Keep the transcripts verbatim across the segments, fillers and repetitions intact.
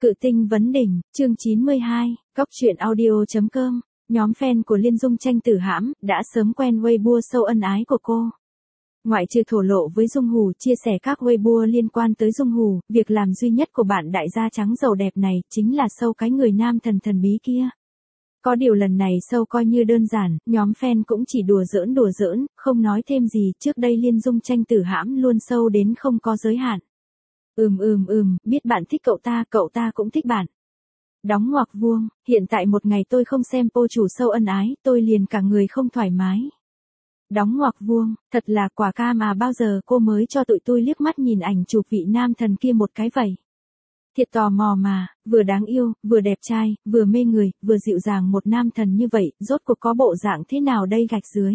Cự tinh vấn đỉnh, chương chín mươi hai, Góc truyện audio chấm com, nhóm fan của Liên Dung Tranh Tử Hãm, đã sớm quen Weibo sâu ân ái của cô. Ngoại trừ thổ lộ với Dung Hù chia sẻ các Weibo liên quan tới Dung Hù, việc làm duy nhất của bạn đại gia trắng giàu đẹp này chính là sâu cái người nam thần thần bí kia. Có điều lần này sâu coi như đơn giản, nhóm fan cũng chỉ đùa giỡn đùa giỡn, không nói thêm gì, trước đây Liên Dung Tranh Tử Hãm luôn sâu đến không có giới hạn. Ừm ừm ừm, biết bạn thích cậu ta, cậu ta cũng thích bạn. Đóng ngoặc vuông, hiện tại một ngày tôi không xem cô chủ sâu ân ái, tôi liền cả người không thoải mái. Đóng ngoặc vuông, thật là quả ca mà bao giờ cô mới cho tụi tôi liếc mắt nhìn ảnh chụp vị nam thần kia một cái vậy. Thiệt tò mò mà, vừa đáng yêu, vừa đẹp trai, vừa mê người, vừa dịu dàng một nam thần như vậy, rốt cuộc có bộ dạng thế nào đây gạch dưới.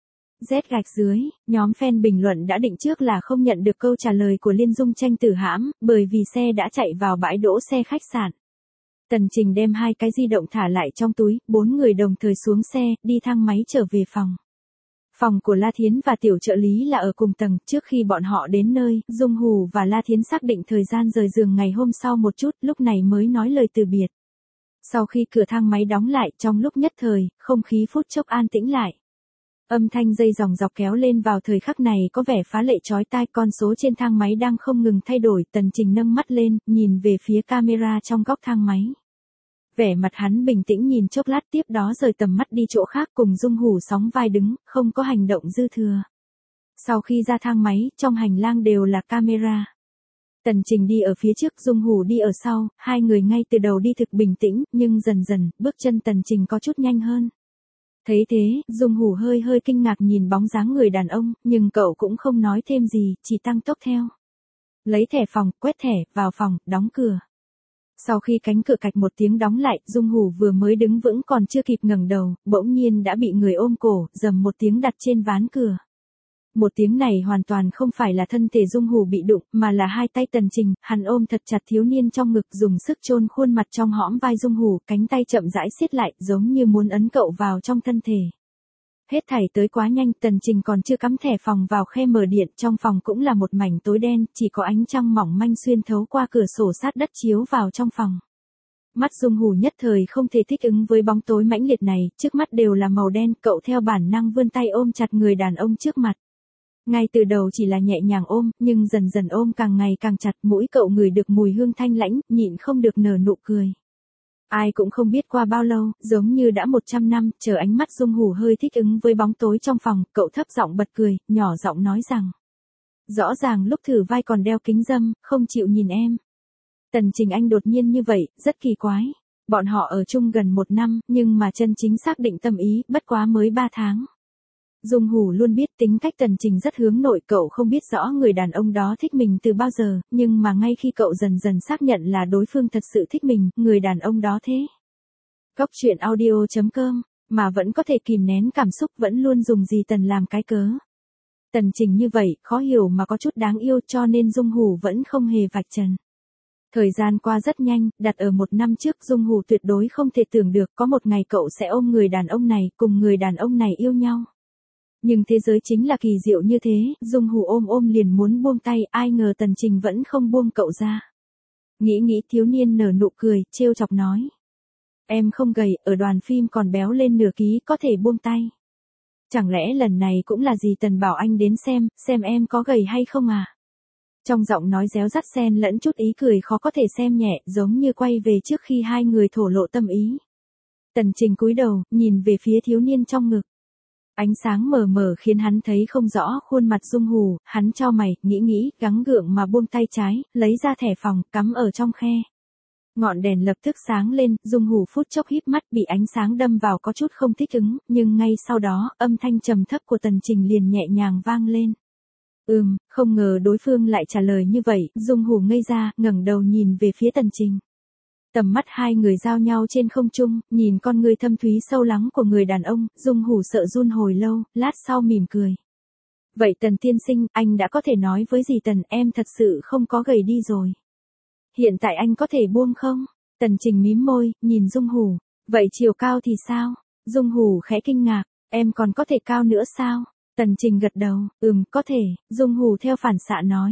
Z gạch dưới, nhóm fan bình luận đã định trước là không nhận được câu trả lời của Liên Dung Tranh Tử Hãm, bởi vì xe đã chạy vào bãi đỗ xe khách sạn. Tần Trình đem hai cái di động thả lại trong túi, bốn người đồng thời xuống xe, đi thang máy trở về phòng. Phòng của La Thiến và tiểu trợ lý là ở cùng tầng, trước khi bọn họ đến nơi, Dung Hù và La Thiến xác định thời gian rời giường ngày hôm sau một chút, lúc này mới nói lời từ biệt. Sau khi cửa thang máy đóng lại, trong lúc nhất thời, không khí phút chốc an tĩnh lại. Âm thanh dây dòng dọc kéo lên vào thời khắc này có vẻ phá lệ chói tai, con số trên thang máy đang không ngừng thay đổi, Tần Trình nâng mắt lên, nhìn về phía camera trong góc thang máy. Vẻ mặt hắn bình tĩnh nhìn chốc lát, tiếp đó rời tầm mắt đi chỗ khác, cùng Dung Hù sóng vai đứng, không có hành động dư thừa. Sau khi ra thang máy, trong hành lang đều là camera. Tần Trình đi ở phía trước, Dung Hù đi ở sau, hai người ngay từ đầu đi thực bình tĩnh, nhưng dần dần, bước chân Tần Trình có chút nhanh hơn. Thấy thế, Dung Hù hơi hơi kinh ngạc nhìn bóng dáng người đàn ông, nhưng cậu cũng không nói thêm gì, chỉ tăng tốc theo. Lấy thẻ phòng, quét thẻ, vào phòng, đóng cửa. Sau khi cánh cửa cạch một tiếng đóng lại, Dung Hù vừa mới đứng vững còn chưa kịp ngẩng đầu, bỗng nhiên đã bị người ôm cổ, rầm một tiếng đặt trên ván cửa. Một tiếng này hoàn toàn không phải là thân thể Dung Hù bị đụng, mà là hai tay Tần Trình, hắn ôm thật chặt thiếu niên trong ngực, dùng sức chôn khuôn mặt trong hõm vai Dung Hù, cánh tay chậm rãi siết lại, giống như muốn ấn cậu vào trong thân thể. Hết thảy tới quá nhanh, Tần Trình còn chưa cắm thẻ phòng vào khe mở điện, trong phòng cũng là một mảnh tối đen, chỉ có ánh trăng mỏng manh xuyên thấu qua cửa sổ sát đất chiếu vào trong phòng. Mắt Dung Hù nhất thời không thể thích ứng với bóng tối mãnh liệt này, trước mắt đều là màu đen, cậu theo bản năng vươn tay ôm chặt người đàn ông trước mặt. Ngay từ đầu chỉ là nhẹ nhàng ôm, nhưng dần dần ôm càng ngày càng chặt, mũi cậu ngửi được mùi hương thanh lãnh, nhịn không được nở nụ cười. Ai cũng không biết qua bao lâu, giống như đã một trăm năm, chờ ánh mắt Dung Hù hơi thích ứng với bóng tối trong phòng, cậu thấp giọng bật cười, nhỏ giọng nói rằng. Rõ ràng lúc thử vai còn đeo kính râm, không chịu nhìn em. Tần Trình Anh đột nhiên như vậy, rất kỳ quái. Bọn họ ở chung gần một năm, nhưng mà chân chính xác định tâm ý, bất quá mới ba tháng. Dung Hù luôn biết tính cách Tần Trình rất hướng nội, cậu không biết rõ người đàn ông đó thích mình từ bao giờ, nhưng mà ngay khi cậu dần dần xác nhận là đối phương thật sự thích mình, người đàn ông đó thế. Góc truyện audio chấm com, mà vẫn có thể kìm nén cảm xúc, vẫn luôn dùng gì Tần làm cái cớ. Tần Trình như vậy, khó hiểu mà có chút đáng yêu, cho nên Dung Hù vẫn không hề vạch trần. Thời gian qua rất nhanh, đặt ở một năm trước, Dung Hù tuyệt đối không thể tưởng được có một ngày cậu sẽ ôm người đàn ông này, cùng người đàn ông này yêu nhau. Nhưng thế giới chính là kỳ diệu như thế, Dung Hù ôm ôm liền muốn buông tay, ai ngờ Tần Trình vẫn không buông cậu ra. Nghĩ nghĩ thiếu niên nở nụ cười, trêu chọc nói. Em không gầy, ở đoàn phim còn béo lên nửa ký, có thể buông tay. Chẳng lẽ lần này cũng là gì Tần bảo anh đến xem, xem em có gầy hay không à? Trong giọng nói réo rắt xen lẫn chút ý cười khó có thể xem nhẹ, giống như quay về trước khi hai người thổ lộ tâm ý. Tần Trình cúi đầu, nhìn về phía thiếu niên trong ngực. Ánh sáng mờ mờ khiến hắn thấy không rõ khuôn mặt Dung Hù, hắn chau mày, nghĩ nghĩ, gắng gượng mà buông tay trái, lấy ra thẻ phòng, cắm ở trong khe. Ngọn đèn lập tức sáng lên, Dung Hù phút chốc híp mắt, bị ánh sáng đâm vào có chút không thích ứng, nhưng ngay sau đó, âm thanh trầm thấp của Tần Trình liền nhẹ nhàng vang lên. Ừm, không ngờ đối phương lại trả lời như vậy, Dung Hù ngây ra, ngẩng đầu nhìn về phía Tần Trình. Tầm mắt hai người giao nhau trên không trung, nhìn con người thâm thúy sâu lắng của người đàn ông, Dung Hù sợ run hồi lâu, lát sau mỉm cười. Vậy Tần tiên sinh, anh đã có thể nói với dì Tần, em thật sự không có gầy đi rồi. Hiện tại anh có thể buông không? Tần Trình mím môi, nhìn Dung Hù. Vậy chiều cao thì sao? Dung Hù khẽ kinh ngạc, em còn có thể cao nữa sao? Tần Trình gật đầu, ừm, có thể, Dung Hù theo phản xạ nói.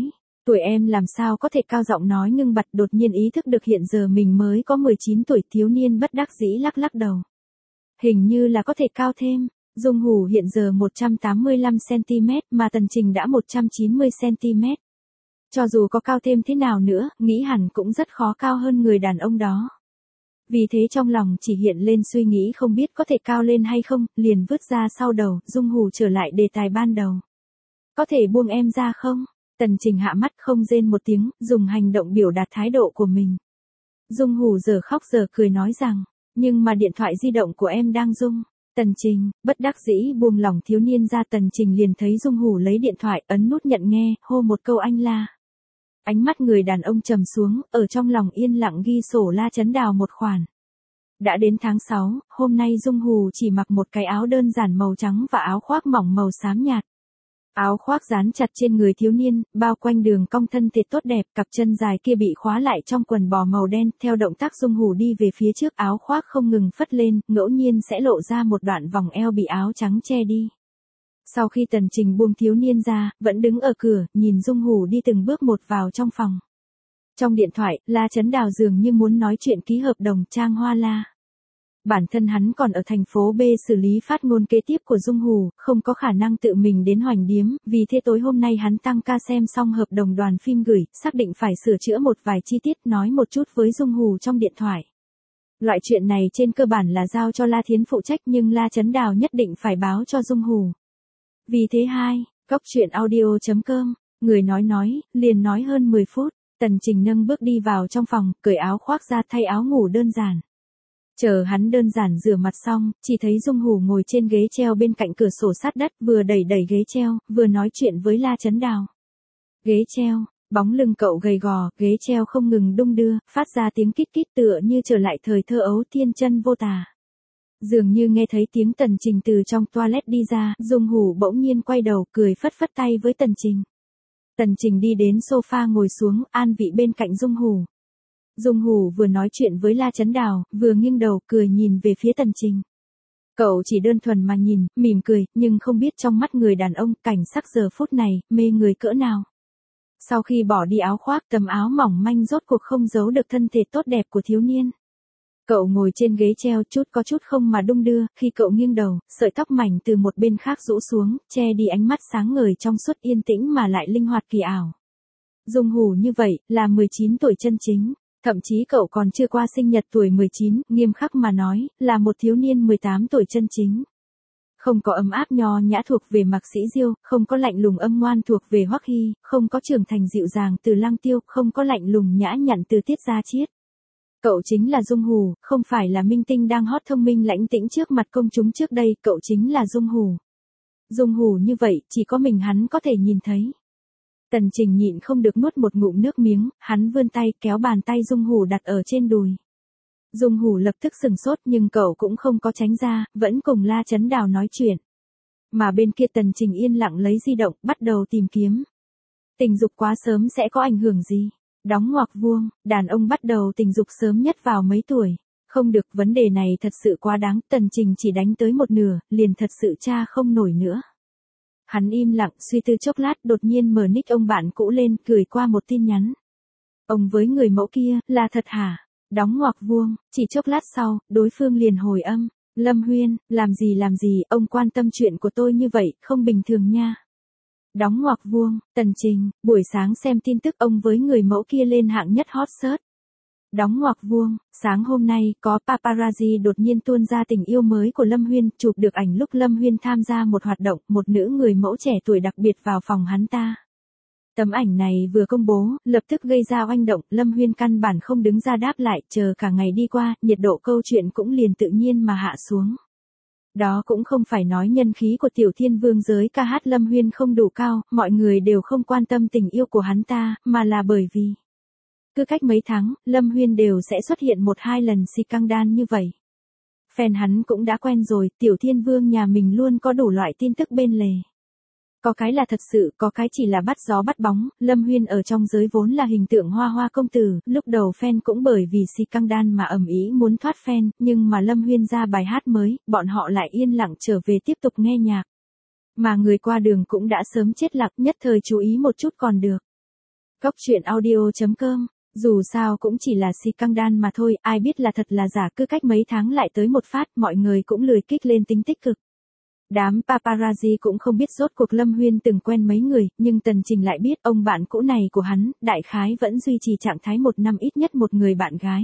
Tuổi em làm sao có thể, cao giọng nói ngưng bặt, đột nhiên ý thức được hiện giờ mình mới có mười chín tuổi. Thiếu niên bất đắc dĩ lắc lắc đầu. Hình như là có thể cao thêm. Dung Hủ hiện giờ một trăm tám mươi lăm xăng-ti-mét mà Tần Trình đã một trăm chín mươi xăng-ti-mét. Cho dù có cao thêm thế nào nữa, nghĩ hẳn cũng rất khó cao hơn người đàn ông đó. Vì thế trong lòng chỉ hiện lên suy nghĩ không biết có thể cao lên hay không, liền vứt ra sau đầu. Dung Hủ trở lại đề tài ban đầu. Có thể buông em ra không? Tần Trình hạ mắt không rên một tiếng, dùng hành động biểu đạt thái độ của mình. Dung Hủ giờ khóc giờ cười nói rằng, nhưng mà điện thoại di động của em đang rung. Tần Trình, bất đắc dĩ buông lỏng thiếu niên ra. Tần Trình liền thấy Dung Hủ lấy điện thoại, ấn nút nhận nghe, hô một câu anh La. Ánh mắt người đàn ông trầm xuống, ở trong lòng yên lặng ghi sổ La Chấn Đào một khoản. Đã đến tháng sáu, hôm nay Dung Hủ chỉ mặc một cái áo đơn giản màu trắng và áo khoác mỏng màu xám nhạt. Áo khoác dán chặt trên người thiếu niên, bao quanh đường cong thân thể tốt đẹp, cặp chân dài kia bị khóa lại trong quần bò màu đen. Theo động tác Dung Hủ đi về phía trước, áo khoác không ngừng phất lên, ngẫu nhiên sẽ lộ ra một đoạn vòng eo bị áo trắng che đi. Sau khi Tần Trình buông thiếu niên ra, vẫn đứng ở cửa, nhìn Dung Hủ đi từng bước một vào trong phòng. Trong điện thoại, La Chấn Đào dường như muốn nói chuyện ký hợp đồng Trang Hoa La. Bản thân hắn còn ở thành phố B xử lý phát ngôn kế tiếp của Dung Hủ, không có khả năng tự mình đến Hoành Điếm, vì thế tối hôm nay hắn tăng ca xem xong hợp đồng đoàn phim gửi, xác định phải sửa chữa một vài chi tiết, nói một chút với Dung Hủ trong điện thoại. Loại chuyện này trên cơ bản là giao cho La Thiến phụ trách, nhưng La Chấn Đào nhất định phải báo cho Dung Hủ. Vì thế hai, Cóc Truyện Audio chấm com, người nói nói, liền nói hơn mười phút, Tần Trình nâng bước đi vào trong phòng, cởi áo khoác ra thay áo ngủ đơn giản. Chờ hắn đơn giản rửa mặt xong, chỉ thấy Dung Hủ ngồi trên ghế treo bên cạnh cửa sổ sát đất, vừa đẩy đẩy ghế treo, vừa nói chuyện với La Chấn Đào. Ghế treo, bóng lưng cậu gầy gò, ghế treo không ngừng đung đưa, phát ra tiếng kít kít tựa như trở lại thời thơ ấu thiên chân vô tà. Dường như nghe thấy tiếng Tần Trình từ trong toilet đi ra, Dung Hủ bỗng nhiên quay đầu, cười phất phất tay với Tần Trình. Tần Trình đi đến sofa ngồi xuống, an vị bên cạnh Dung Hủ. Dung Hủ vừa nói chuyện với La Chấn Đào, vừa nghiêng đầu cười nhìn về phía Tần Trình. Cậu chỉ đơn thuần mà nhìn, mỉm cười, nhưng không biết trong mắt người đàn ông, cảnh sắc giờ phút này, mê người cỡ nào. Sau khi bỏ đi áo khoác, tấm áo mỏng manh rốt cuộc không giấu được thân thể tốt đẹp của thiếu niên. Cậu ngồi trên ghế treo chút có chút không mà đung đưa, khi cậu nghiêng đầu, sợi tóc mảnh từ một bên khác rũ xuống, che đi ánh mắt sáng ngời trong suốt yên tĩnh mà lại linh hoạt kỳ ảo. Dung Hủ như vậy, là mười chín tuổi chân chính. Thậm chí cậu còn chưa qua sinh nhật tuổi mười chín, nghiêm khắc mà nói, là một thiếu niên mười tám tuổi chân chính. Không có ấm áp nho nhã thuộc về Mạc Sĩ Diêu, không có lạnh lùng âm ngoan thuộc về Hoắc Hy, không có trưởng thành dịu dàng từ Lăng Tiêu, không có lạnh lùng nhã nhặn từ Tiết Gia Chiết. Cậu chính là Dung Hủ, không phải là minh tinh đang hot thông minh lãnh tĩnh trước mặt công chúng trước đây, cậu chính là Dung Hủ. Dung Hủ như vậy, chỉ có mình hắn có thể nhìn thấy. Tần Trình nhịn không được nuốt một ngụm nước miếng, hắn vươn tay kéo bàn tay Dung Hủ đặt ở trên đùi. Dung Hủ lập tức sừng sốt nhưng cậu cũng không có tránh ra, vẫn cùng La Chấn Đào nói chuyện. Mà bên kia Tần Trình yên lặng lấy di động, bắt đầu tìm kiếm. Tình dục quá sớm sẽ có ảnh hưởng gì? Đóng ngoặc vuông, đàn ông bắt đầu tình dục sớm nhất vào mấy tuổi? Không được, vấn đề này thật sự quá đáng, Tần Trình chỉ đánh tới một nửa, liền thật sự tra không nổi nữa. Hắn im lặng, suy tư chốc lát, đột nhiên mở nick ông bạn cũ lên, gửi qua một tin nhắn. Ông với người mẫu kia, là thật hả? Đóng ngoặc vuông, chỉ chốc lát sau, đối phương liền hồi âm. Lâm Huyên, làm gì làm gì, ông quan tâm chuyện của tôi như vậy, không bình thường nha. Đóng ngoặc vuông, Tần Trình, buổi sáng xem tin tức ông với người mẫu kia lên hạng nhất hot search. Đóng ngoặc vuông, sáng hôm nay, có paparazzi đột nhiên tuôn ra tình yêu mới của Lâm Huyên, chụp được ảnh lúc Lâm Huyên tham gia một hoạt động, một nữ người mẫu trẻ tuổi đặc biệt vào phòng hắn ta. Tấm ảnh này vừa công bố, lập tức gây ra oanh động, Lâm Huyên căn bản không đứng ra đáp lại, chờ cả ngày đi qua, nhiệt độ câu chuyện cũng liền tự nhiên mà hạ xuống. Đó cũng không phải nói nhân khí của Tiểu Thiên Vương giới ca hát Lâm Huyên không đủ cao, mọi người đều không quan tâm tình yêu của hắn ta, mà là bởi vì cứ cách mấy tháng, Lâm Huyên đều sẽ xuất hiện một hai lần scandal như vậy. Fan hắn cũng đã quen rồi, Tiểu Thiên Vương nhà mình luôn có đủ loại tin tức bên lề. Có cái là thật sự, có cái chỉ là bắt gió bắt bóng, Lâm Huyên ở trong giới vốn là hình tượng hoa hoa công tử, lúc đầu fan cũng bởi vì scandal mà ầm ĩ muốn thoát fan, nhưng mà Lâm Huyên ra bài hát mới, bọn họ lại yên lặng trở về tiếp tục nghe nhạc. Mà người qua đường cũng đã sớm chết lặng, nhất thời chú ý một chút còn được. Cóc truyện audio chấm com. Dù sao cũng chỉ là xì căng đan mà thôi, ai biết là thật là giả, cứ cách mấy tháng lại tới một phát, mọi người cũng lười kích lên tính tích cực. Đám paparazzi cũng không biết rốt cuộc Lâm Huyên từng quen mấy người, nhưng Tần Trình lại biết ông bạn cũ này của hắn, đại khái vẫn duy trì trạng thái một năm ít nhất một người bạn gái.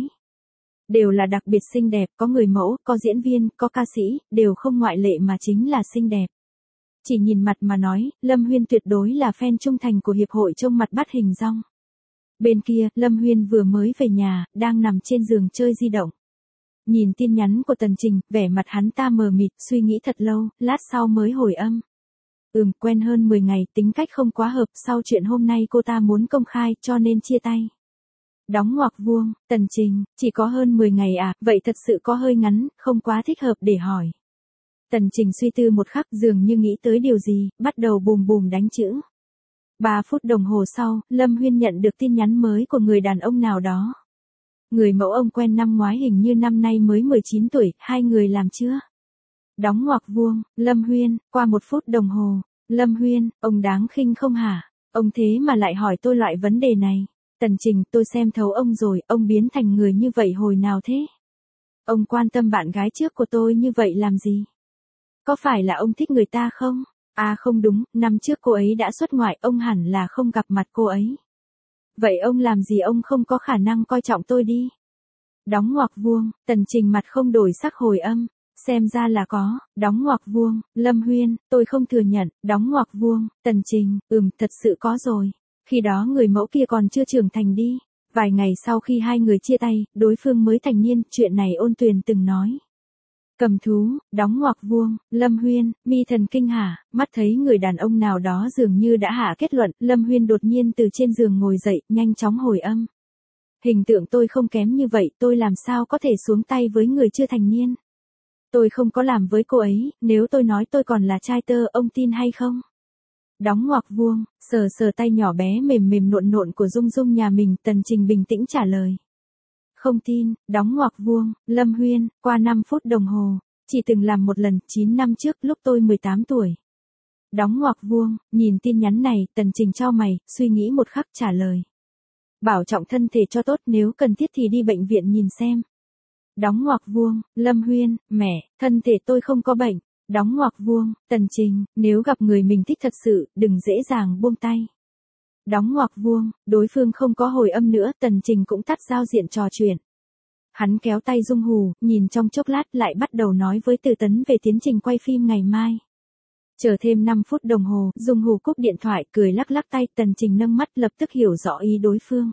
Đều là đặc biệt xinh đẹp, có người mẫu, có diễn viên, có ca sĩ, đều không ngoại lệ mà chính là xinh đẹp. Chỉ nhìn mặt mà nói, Lâm Huyên tuyệt đối là fan trung thành của Hiệp hội trông mặt bắt hình dong. Bên kia, Lâm Huyên vừa mới về nhà, đang nằm trên giường chơi di động. Nhìn tin nhắn của Tần Trình, vẻ mặt hắn ta mờ mịt, suy nghĩ thật lâu, lát sau mới hồi âm. Ừm, quen hơn mười ngày, tính cách không quá hợp, sau chuyện hôm nay cô ta muốn công khai, cho nên chia tay. Đóng ngoặc vuông, Tần Trình, chỉ có hơn mười ngày à, vậy thật sự có hơi ngắn, không quá thích hợp để hỏi. Tần Trình suy tư một khắc, dường như nghĩ tới điều gì, bắt đầu bùm bùm đánh chữ. Ba phút đồng hồ sau, Lâm Huyên nhận được tin nhắn mới của người đàn ông nào đó. Người mẫu ông quen năm ngoái hình như năm nay mới mười chín tuổi, hai người làm chưa? Đóng ngoặc vuông, Lâm Huyên, qua một phút đồng hồ. Lâm Huyên, ông đáng khinh không hả? Ông thế mà lại hỏi tôi loại vấn đề này. Tần Trình, tôi xem thấu ông rồi, ông biến thành người như vậy hồi nào thế? Ông quan tâm bạn gái trước của tôi như vậy làm gì? Có phải là ông thích người ta không? À không đúng, năm trước cô ấy đã xuất ngoại, ông hẳn là không gặp mặt cô ấy. Vậy ông làm gì ông không có khả năng coi trọng tôi đi? Đóng ngoặc vuông, Tần Trình mặt không đổi sắc hồi âm. Xem ra là có, đóng ngoặc vuông, Lâm Huyên, tôi không thừa nhận, đóng ngoặc vuông, Tần Trình, ừm, thật sự có rồi. Khi đó người mẫu kia còn chưa trưởng thành đi. Vài ngày sau khi hai người chia tay, đối phương mới thành niên, chuyện này Ôn Tuyền từng nói. Cầm thú, đóng ngoặc vuông, Lâm Huyên, mi thần kinh hả, mắt thấy người đàn ông nào đó dường như đã hạ kết luận, Lâm Huyên đột nhiên từ trên giường ngồi dậy, nhanh chóng hồi âm. Hình tượng tôi không kém như vậy, tôi làm sao có thể xuống tay với người chưa thành niên. Tôi không có làm với cô ấy, nếu tôi nói tôi còn là trai tơ, ông tin hay không? Đóng ngoặc vuông, sờ sờ tay nhỏ bé mềm mềm nộn nộn của Dung Dung nhà mình, Tần Trình bình tĩnh trả lời. Không tin, đóng ngoặc vuông, Lâm Huyên, qua năm phút đồng hồ, chỉ từng làm một lần, chín năm trước lúc tôi mười tám tuổi. Đóng ngoặc vuông, nhìn tin nhắn này, Tần Trình chau mày, suy nghĩ một khắc trả lời. Bảo trọng thân thể cho tốt, nếu cần thiết thì đi bệnh viện nhìn xem. Đóng ngoặc vuông, Lâm Huyên, mẹ, thân thể tôi không có bệnh. Đóng ngoặc vuông, Tần Trình, nếu gặp người mình thích thật sự, đừng dễ dàng buông tay. Đóng ngoặc vuông, đối phương không có hồi âm nữa, Tần Trình cũng tắt giao diện trò chuyện. Hắn kéo tay Dung Hù, nhìn trong chốc lát lại bắt đầu nói với Từ Tấn về tiến trình quay phim ngày mai. Chờ thêm năm phút đồng hồ, Dung Hù cúp điện thoại, cười lắc lắc tay, Tần Trình nâng mắt lập tức hiểu rõ ý đối phương.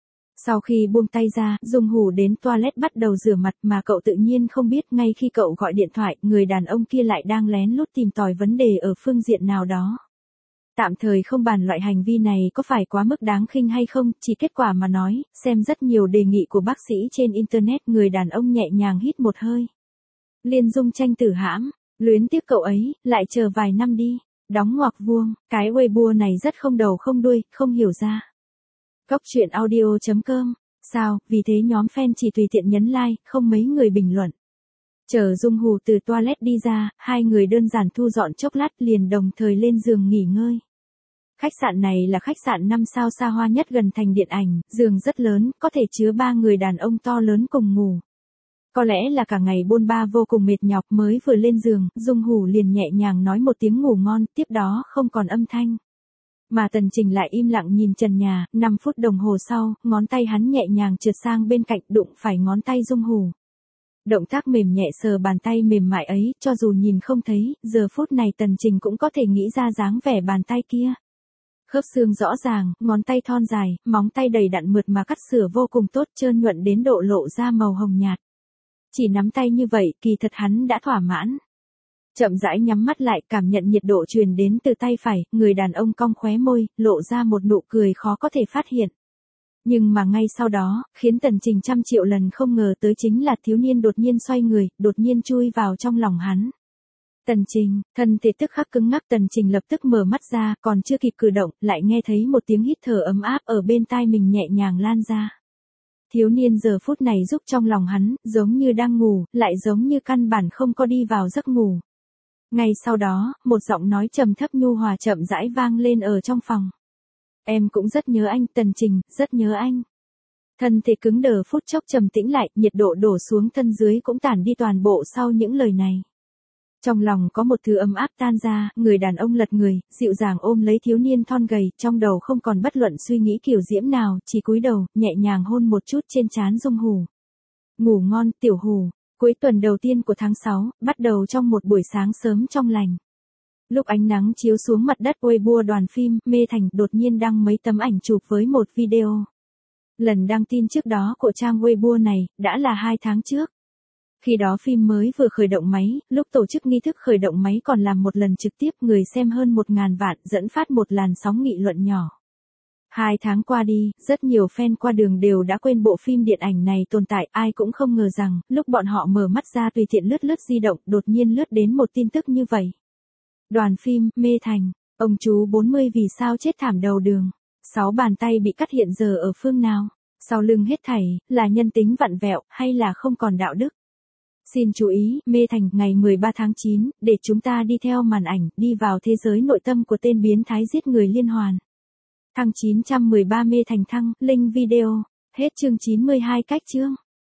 Sau khi buông tay ra, Dung Hù đến toilet bắt đầu rửa mặt mà cậu tự nhiên không biết ngay khi cậu gọi điện thoại, người đàn ông kia lại đang lén lút tìm tòi vấn đề ở phương diện nào đó. Tạm thời không bàn loại hành vi này có phải quá mức đáng khinh hay không, chỉ kết quả mà nói, xem rất nhiều đề nghị của bác sĩ trên Internet, người đàn ông nhẹ nhàng hít một hơi. Liên Dung tranh tử hãm, luyến tiếc cậu ấy, lại chờ vài năm đi. Đóng ngoặc vuông, cái Weibo này rất không đầu không đuôi, không hiểu ra. Cóc truyện audio chấm com, sao, vì thế nhóm fan chỉ tùy tiện nhấn like, không mấy người bình luận. Chờ Dung Hù từ toilet đi ra, hai người đơn giản thu dọn chốc lát liền đồng thời lên giường nghỉ ngơi. Khách sạn này là khách sạn năm sao xa hoa nhất gần thành điện ảnh, giường rất lớn, có thể chứa ba người đàn ông to lớn cùng ngủ. Có lẽ là cả ngày bôn ba vô cùng mệt nhọc, mới vừa lên giường, Dung Hù liền nhẹ nhàng nói một tiếng ngủ ngon, tiếp đó không còn âm thanh. Mà Tần Trình lại im lặng nhìn trần nhà, năm phút đồng hồ sau, ngón tay hắn nhẹ nhàng trượt sang bên cạnh, đụng phải ngón tay Dung Hù. Động tác mềm nhẹ sờ bàn tay mềm mại ấy, cho dù nhìn không thấy, giờ phút này Tần Trình cũng có thể nghĩ ra dáng vẻ bàn tay kia. Khớp xương rõ ràng, ngón tay thon dài, móng tay đầy đặn mượt mà cắt sửa vô cùng tốt, trơn nhuận đến độ lộ ra màu hồng nhạt. Chỉ nắm tay như vậy, kỳ thật hắn đã thỏa mãn. Chậm rãi nhắm mắt lại, cảm nhận nhiệt độ truyền đến từ tay phải, người đàn ông cong khóe môi, lộ ra một nụ cười khó có thể phát hiện. Nhưng mà ngay sau đó, khiến Tần Trình trăm triệu lần không ngờ tới chính là thiếu niên đột nhiên xoay người, đột nhiên chui vào trong lòng hắn. Tần Trình, thân thể tức khắc cứng ngắc, Tần Trình lập tức mở mắt ra, còn chưa kịp cử động, lại nghe thấy một tiếng hít thở ấm áp ở bên tai mình nhẹ nhàng lan ra. Thiếu niên giờ phút này giúp trong lòng hắn, giống như đang ngủ, lại giống như căn bản không có đi vào giấc ngủ. Ngay sau đó, một giọng nói trầm thấp nhu hòa chậm rãi vang lên ở trong phòng. Em cũng rất nhớ anh, Tần Trình, rất nhớ anh. Thân thể cứng đờ phút chốc trầm tĩnh lại, nhiệt độ đổ xuống thân dưới cũng tản đi toàn bộ sau những lời này. Trong lòng có một thứ ấm áp tan ra, người đàn ông lật người, dịu dàng ôm lấy thiếu niên thon gầy, trong đầu không còn bất luận suy nghĩ kiểu diễm nào, chỉ cúi đầu, nhẹ nhàng hôn một chút trên trán Dung Hù. Ngủ ngon, Tiểu Hù. Cuối tuần đầu tiên của tháng sáu, bắt đầu trong một buổi sáng sớm trong lành. Lúc ánh nắng chiếu xuống mặt đất, Weibo đoàn phim Mê Thành đột nhiên đăng mấy tấm ảnh chụp với một video. Lần đăng tin trước đó của trang Weibo này, đã là hai tháng trước. Khi đó phim mới vừa khởi động máy, lúc tổ chức nghi thức khởi động máy còn làm một lần trực tiếp, người xem hơn một ngàn vạn, dẫn phát một làn sóng nghị luận nhỏ. Hai tháng qua đi, rất nhiều fan qua đường đều đã quên bộ phim điện ảnh này tồn tại, ai cũng không ngờ rằng, lúc bọn họ mở mắt ra tùy tiện lướt lướt di động, đột nhiên lướt đến một tin tức như vậy. Đoàn phim Mê Thành, ông chú bốn mươi vì sao chết thảm đầu đường, sáu bàn tay bị cắt hiện giờ ở phương nào, sau lưng hết thảy, là nhân tính vặn vẹo, hay là không còn đạo đức. Xin chú ý, Mê Thành, ngày mười ba tháng chín, để chúng ta đi theo màn ảnh, đi vào thế giới nội tâm của tên biến thái giết người liên hoàn. Thăng chín trăm mười ba Mê Thành thăng, link video, hết chương chín mươi hai cách chương.